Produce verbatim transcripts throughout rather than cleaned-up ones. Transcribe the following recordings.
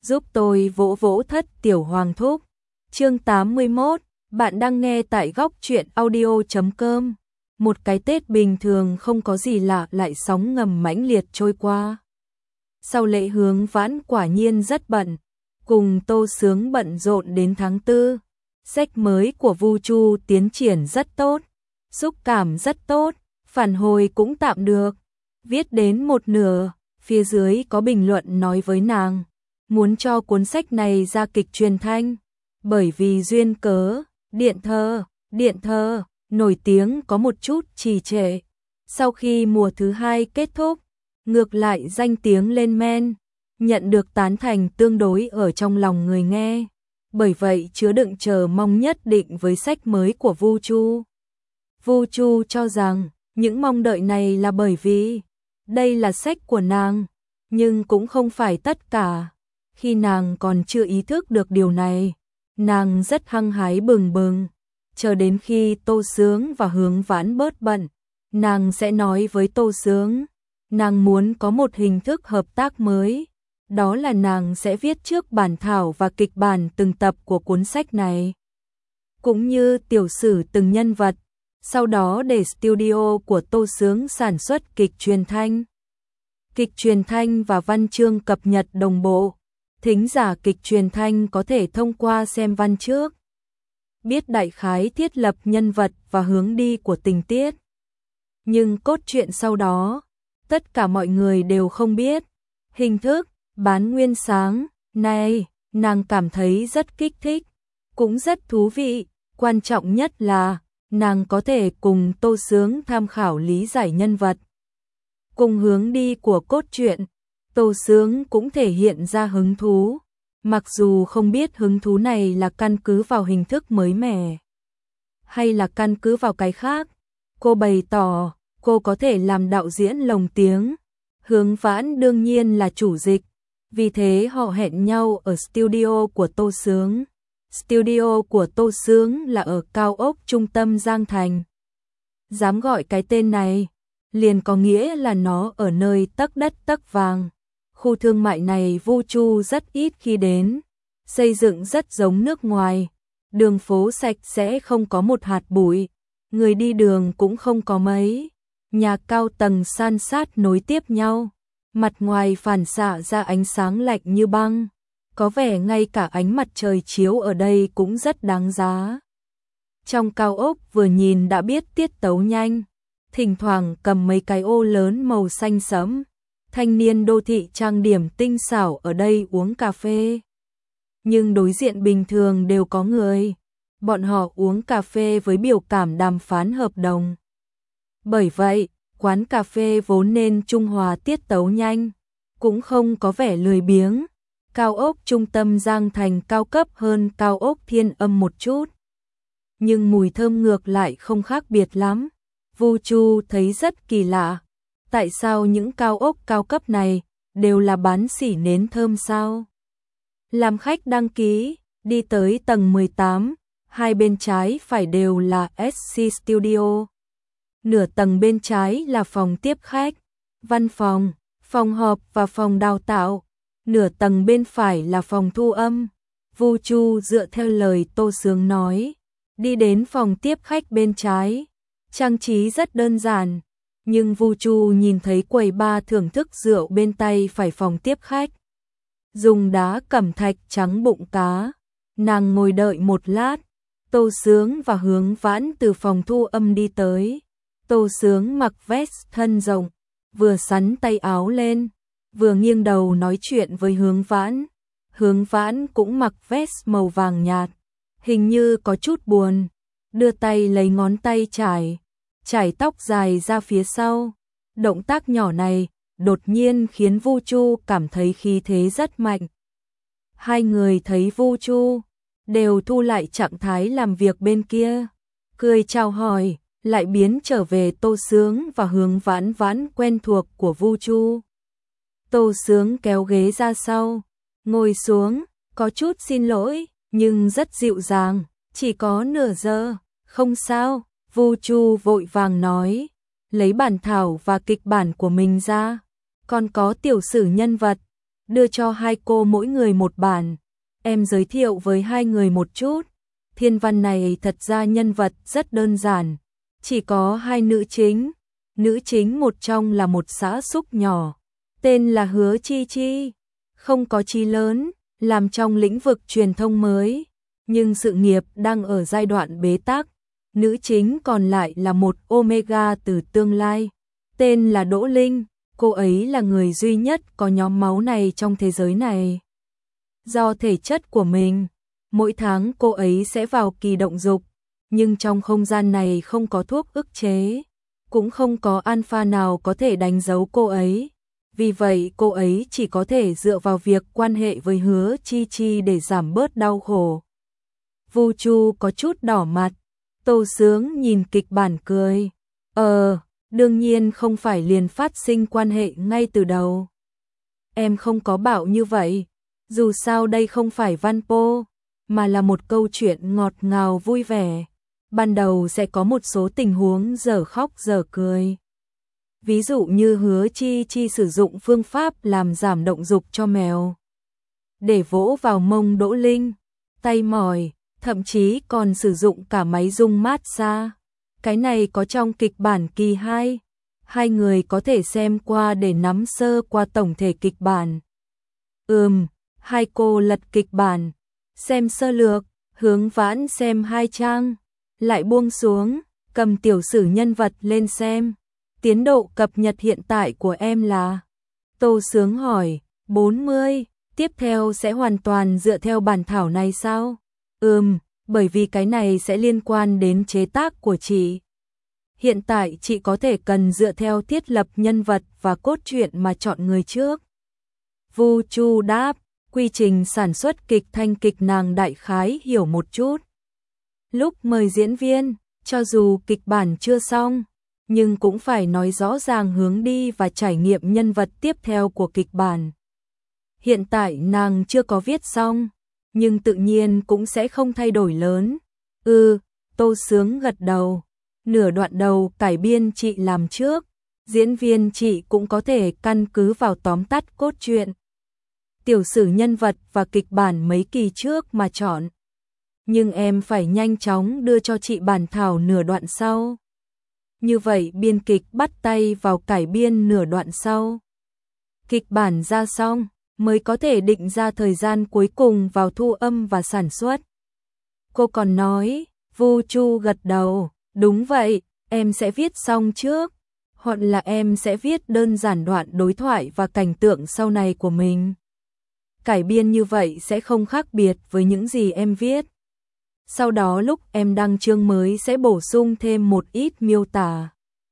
giúp tôi vỗ vỗ thất tiểu hoàng thúc. Chương tám mươi mốt, bạn đang nghe tại góc truyện audio chấm com. Một cái Tết bình thường không có gì lạ lại sóng ngầm mãnh liệt trôi qua. Sau lễ Hướng Vãn quả nhiên rất bận, cùng Tô Sướng bận rộn đến tháng tư. Sách mới của Vu Chu tiến triển rất tốt, xúc cảm rất tốt, phản hồi cũng tạm được. Viết đến một nửa, phía dưới có bình luận nói với nàng, muốn cho cuốn sách này ra kịch truyền thanh, bởi vì duyên cớ, điện thơ, điện thơ, nổi tiếng có một chút trì trệ. Sau khi mùa thứ hai kết thúc, ngược lại danh tiếng lên men, nhận được tán thành tương đối ở trong lòng người nghe. Bởi vậy chứa đựng chờ mong nhất định với sách mới của Vu Chu. Vu Chu cho rằng, những mong đợi này là bởi vì đây là sách của nàng, nhưng cũng không phải tất cả. Khi nàng còn chưa ý thức được điều này, nàng rất hăng hái bừng bừng, chờ đến khi Tô Sướng và Hướng Vãn bớt bận, nàng sẽ nói với Tô Sướng, nàng muốn có một hình thức hợp tác mới, đó là nàng sẽ viết trước bản thảo và kịch bản từng tập của cuốn sách này, cũng như tiểu sử từng nhân vật, sau đó để studio của Tô Sướng sản xuất kịch truyền thanh. Kịch truyền thanh và văn chương cập nhật đồng bộ, thính giả kịch truyền thanh có thể thông qua xem văn trước, biết đại khái thiết lập nhân vật và hướng đi của tình tiết. Nhưng cốt truyện sau đó, tất cả mọi người đều không biết. Hình thức bán nguyên sáng này, nàng cảm thấy rất kích thích, cũng rất thú vị. Quan trọng nhất là, nàng có thể cùng Tô Sướng tham khảo lý giải nhân vật. Cùng hướng đi của cốt truyện, Tô Sướng cũng thể hiện ra hứng thú, mặc dù không biết hứng thú này là căn cứ vào hình thức mới mẻ, hay là căn cứ vào cái khác. Cô bày tỏ, cô có thể làm đạo diễn lồng tiếng, Hướng Vãn đương nhiên là chủ dịch, vì thế họ hẹn nhau ở studio của Tô Sướng. Studio của Tô Sướng là ở cao ốc trung tâm Giang Thành. Dám gọi cái tên này, liền có nghĩa là nó ở nơi tấc đất tấc vàng. Khu thương mại này Vu Chu rất ít khi đến, xây dựng rất giống nước ngoài, đường phố sạch sẽ không có một hạt bụi, người đi đường cũng không có mấy, nhà cao tầng san sát nối tiếp nhau, mặt ngoài phản xạ ra ánh sáng lạnh như băng, có vẻ ngay cả ánh mặt trời chiếu ở đây cũng rất đáng giá. Trong cao ốc vừa nhìn đã biết tiết tấu nhanh, thỉnh thoảng cầm mấy cái ô lớn màu xanh sẫm. Thanh niên đô thị trang điểm tinh xảo ở đây uống cà phê. Nhưng đối diện bình thường đều có người. Bọn họ uống cà phê với biểu cảm đàm phán hợp đồng. Bởi vậy, quán cà phê vốn nên trung hòa tiết tấu nhanh, cũng không có vẻ lười biếng. Cao ốc trung tâm Giang Thành cao cấp hơn cao ốc Thiên Âm một chút. Nhưng mùi thơm ngược lại không khác biệt lắm. Vu Chu thấy rất kỳ lạ. Tại sao những cao ốc cao cấp này đều là bán xỉ nến thơm sao? Làm khách đăng ký, đi tới tầng mười tám, hai bên trái phải đều là ét xê Studio. Nửa tầng bên trái là phòng tiếp khách, văn phòng, phòng họp và phòng đào tạo. Nửa tầng bên phải là phòng thu âm. Vu Chu dựa theo lời Tô Sướng nói, đi đến phòng tiếp khách bên trái. Trang trí rất đơn giản. Nhưng Vu Chu nhìn thấy quầy bar thưởng thức rượu bên tay phải phòng tiếp khách. Dùng đá cẩm thạch trắng bụng cá. Nàng ngồi đợi một lát. Tô Sướng và Hướng Vãn từ phòng thu âm đi tới. Tô Sướng mặc vest thân rộng, vừa xắn tay áo lên, vừa nghiêng đầu nói chuyện với Hướng Vãn. Hướng Vãn cũng mặc vest màu vàng nhạt, hình như có chút buồn, đưa tay lấy ngón tay trải. Chải tóc dài ra phía sau. Động tác nhỏ này đột nhiên khiến Vu Chu cảm thấy khí thế rất mạnh. Hai người thấy Vu Chu đều thu lại trạng thái làm việc bên kia, cười chào hỏi, lại biến trở về Tô Sướng và Hướng Vãn Vãn quen thuộc của Vu Chu. Tô Sướng kéo ghế ra sau, ngồi xuống, có chút xin lỗi, nhưng rất dịu dàng, chỉ có nửa giờ, không sao. Vu Chu vội vàng nói, lấy bản thảo và kịch bản của mình ra, còn có tiểu sử nhân vật, đưa cho hai cô mỗi người một bản. Em giới thiệu với hai người một chút. Thiên văn này thật ra nhân vật rất đơn giản, chỉ có hai nữ chính. Nữ chính một trong là một xã súc nhỏ, tên là Hứa Chi Chi, không có chí lớn, làm trong lĩnh vực truyền thông mới, nhưng sự nghiệp đang ở giai đoạn bế tắc. Nữ chính còn lại là một Omega từ tương lai, tên là Đỗ Linh, cô ấy là người duy nhất có nhóm máu này trong thế giới này. Do thể chất của mình, mỗi tháng cô ấy sẽ vào kỳ động dục, nhưng trong không gian này không có thuốc ức chế, cũng không có alpha nào có thể đánh dấu cô ấy. Vì vậy cô ấy chỉ có thể dựa vào việc quan hệ với Hứa Chi Chi để giảm bớt đau khổ. Vu Chu có chút đỏ mặt, Tô Sướng nhìn kịch bản cười. Ờ, đương nhiên không phải liền phát sinh quan hệ ngay từ đầu. Em không có bảo như vậy, dù sao đây không phải văn po, mà là một câu chuyện ngọt ngào vui vẻ. Ban đầu sẽ có một số tình huống dở khóc dở cười. Ví dụ như Hứa Chi Chi sử dụng phương pháp làm giảm động dục cho mèo, để vỗ vào mông Đỗ Linh, tay mỏi, thậm chí còn sử dụng cả máy rung massage. Cái này có trong kịch bản kỳ hai. Hai người có thể xem qua để nắm sơ qua tổng thể kịch bản. Ừm, hai cô lật kịch bản, xem sơ lược, Hướng Vãn xem hai trang, lại buông xuống, cầm tiểu sử nhân vật lên xem. Tiến độ cập nhật hiện tại của em là? Tô Sướng hỏi. bốn mươi, tiếp theo sẽ hoàn toàn dựa theo bản thảo này sao? Ừm, bởi vì cái này sẽ liên quan đến chế tác của chị. Hiện tại chị có thể cần dựa theo thiết lập nhân vật và cốt truyện mà chọn người trước. Vu Chu đáp, quy trình sản xuất kịch thanh kịch nàng đại khái hiểu một chút. Lúc mời diễn viên, cho dù kịch bản chưa xong, nhưng cũng phải nói rõ ràng hướng đi và trải nghiệm nhân vật tiếp theo của kịch bản. Hiện tại nàng chưa có viết xong, nhưng tự nhiên cũng sẽ không thay đổi lớn. Ừ, Tô Sướng gật đầu. Nửa đoạn đầu cải biên chị làm trước, diễn viên chị cũng có thể căn cứ vào tóm tắt cốt truyện, tiểu sử nhân vật và kịch bản mấy kỳ trước mà chọn. Nhưng em phải nhanh chóng đưa cho chị bản thảo nửa đoạn sau. Như vậy biên kịch bắt tay vào cải biên nửa đoạn sau. Kịch bản ra xong, mới có thể định ra thời gian cuối cùng vào thu âm và sản xuất. Cô còn nói, Vu Chu gật đầu, đúng vậy, em sẽ viết xong trước, hoặc là em sẽ viết đơn giản đoạn đối thoại và cảnh tượng sau này của mình. Cải biên như vậy sẽ không khác biệt với những gì em viết. Sau đó lúc em đăng chương mới sẽ bổ sung thêm một ít miêu tả.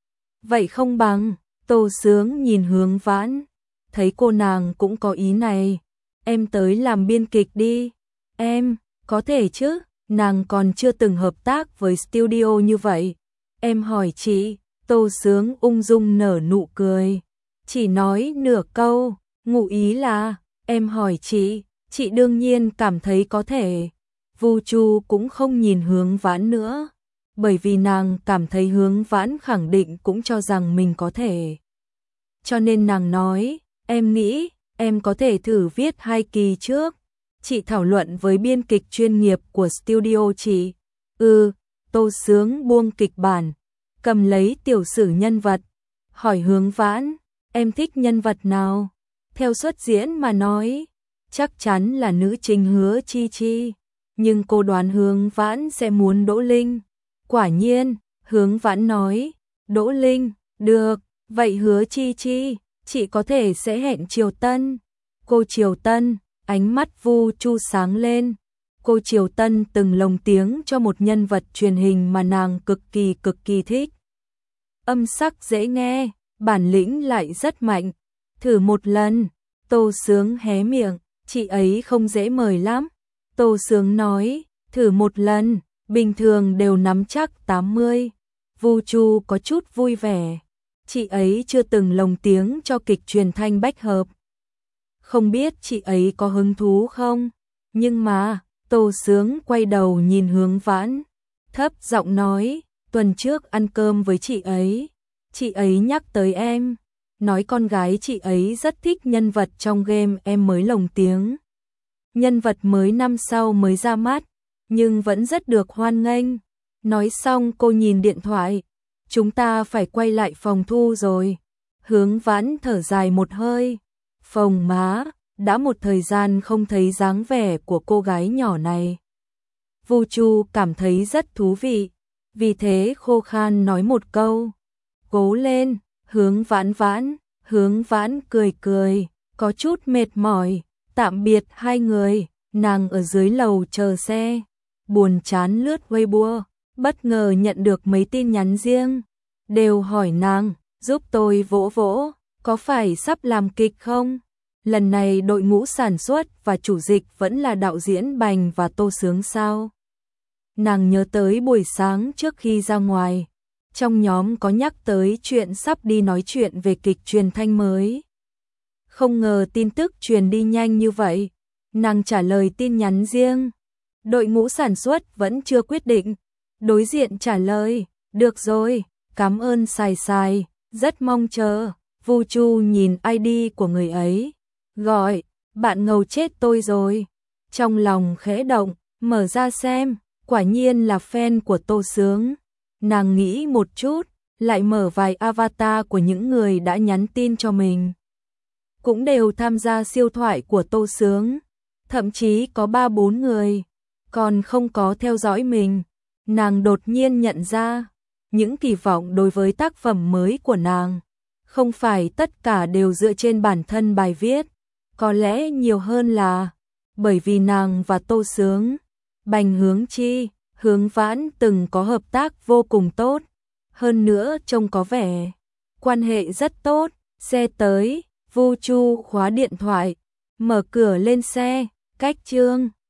Vậy không bằng, Tô Sướng nhìn Hướng Vãn, thấy cô nàng cũng có ý này, em tới làm biên kịch đi. Em, có thể chứ, nàng còn chưa từng hợp tác với studio như vậy. Em hỏi chị, Tô Sướng ung dung nở nụ cười, chỉ nói nửa câu, ngụ ý là, em hỏi chị, chị đương nhiên cảm thấy có thể. Vu Chu cũng không nhìn Hướng Vãn nữa, bởi vì nàng cảm thấy Hướng Vãn khẳng định cũng cho rằng mình có thể. Cho nên nàng nói, em nghĩ, em có thể thử viết hai kỳ trước. Chị thảo luận với biên kịch chuyên nghiệp của studio chị. Ừ, Tô Sướng buông kịch bản, cầm lấy tiểu sử nhân vật, hỏi Hướng Vãn, em thích nhân vật nào? Theo xuất diễn mà nói, chắc chắn là nữ chính Hứa Chi Chi. Nhưng cô đoán Hướng Vãn sẽ muốn Đỗ Linh. Quả nhiên, Hướng Vãn nói, Đỗ Linh, được, vậy Hứa Chi Chi, chị có thể sẽ hẹn Triều Tân. Cô Triều Tân, ánh mắt Vu Chu sáng lên. Cô Triều Tân từng lồng tiếng cho một nhân vật truyền hình mà nàng cực kỳ cực kỳ thích. Âm sắc dễ nghe, bản lĩnh lại rất mạnh. Thử một lần, Tô Sướng hé miệng, chị ấy không dễ mời lắm. Tô Sướng nói, thử một lần, bình thường đều nắm chắc tám mươi. Vu Chu có chút vui vẻ. Chị ấy chưa từng lồng tiếng cho kịch truyền thanh bách hợp. Không biết chị ấy có hứng thú không? Nhưng mà, Tô Sướng quay đầu nhìn Hướng Vãn, thấp giọng nói, tuần trước ăn cơm với chị ấy, chị ấy nhắc tới em. nói con gái chị ấy rất thích nhân vật trong game em mới lồng tiếng. Nhân vật mới năm sau mới ra mắt, nhưng vẫn rất được hoan nghênh. Nói xong cô nhìn điện thoại, chúng ta phải quay lại phòng thu rồi. Hướng Vãn thở dài một hơi, phồng má, đã một thời gian không thấy dáng vẻ của cô gái nhỏ này. Vu Chu cảm thấy rất thú vị, vì thế khô khan nói một câu, cố lên, Hướng Vãn Vãn. Hướng Vãn cười cười, có chút mệt mỏi, tạm biệt hai người, nàng ở dưới lầu chờ xe, buồn chán lướt Weibo, bất ngờ nhận được mấy tin nhắn riêng, đều hỏi nàng, giúp tôi vỗ vỗ, có phải sắp làm kịch không? Lần này đội ngũ sản xuất và chủ dịch vẫn là đạo diễn Bành và Tô Sướng sao? Nàng nhớ tới buổi sáng trước khi ra ngoài, trong nhóm có nhắc tới chuyện sắp đi nói chuyện về kịch truyền thanh mới. Không ngờ tin tức truyền đi nhanh như vậy, nàng trả lời tin nhắn riêng. Đội ngũ sản xuất vẫn chưa quyết định. Đối diện trả lời, được rồi, cảm ơn Sài Sài, rất mong chờ. Vu Chu nhìn i đê của người ấy, gọi, bạn ngầu chết tôi rồi. Trong lòng khẽ động, mở ra xem, quả nhiên là fan của Tô Sướng. Nàng nghĩ một chút, lại mở vài avatar của những người đã nhắn tin cho mình. Cũng đều tham gia siêu thoại của Tô Sướng, thậm chí có ba bốn người, còn không có theo dõi mình. Nàng đột nhiên nhận ra, những kỳ vọng đối với tác phẩm mới của nàng, không phải tất cả đều dựa trên bản thân bài viết, có lẽ nhiều hơn là bởi vì nàng và Tô Sướng, Bành Hướng Chi, Hướng Vãn từng có hợp tác vô cùng tốt, hơn nữa trông có vẻ quan hệ rất tốt. Xe tới, Vu Chu khóa điện thoại, mở cửa lên xe, cách Trương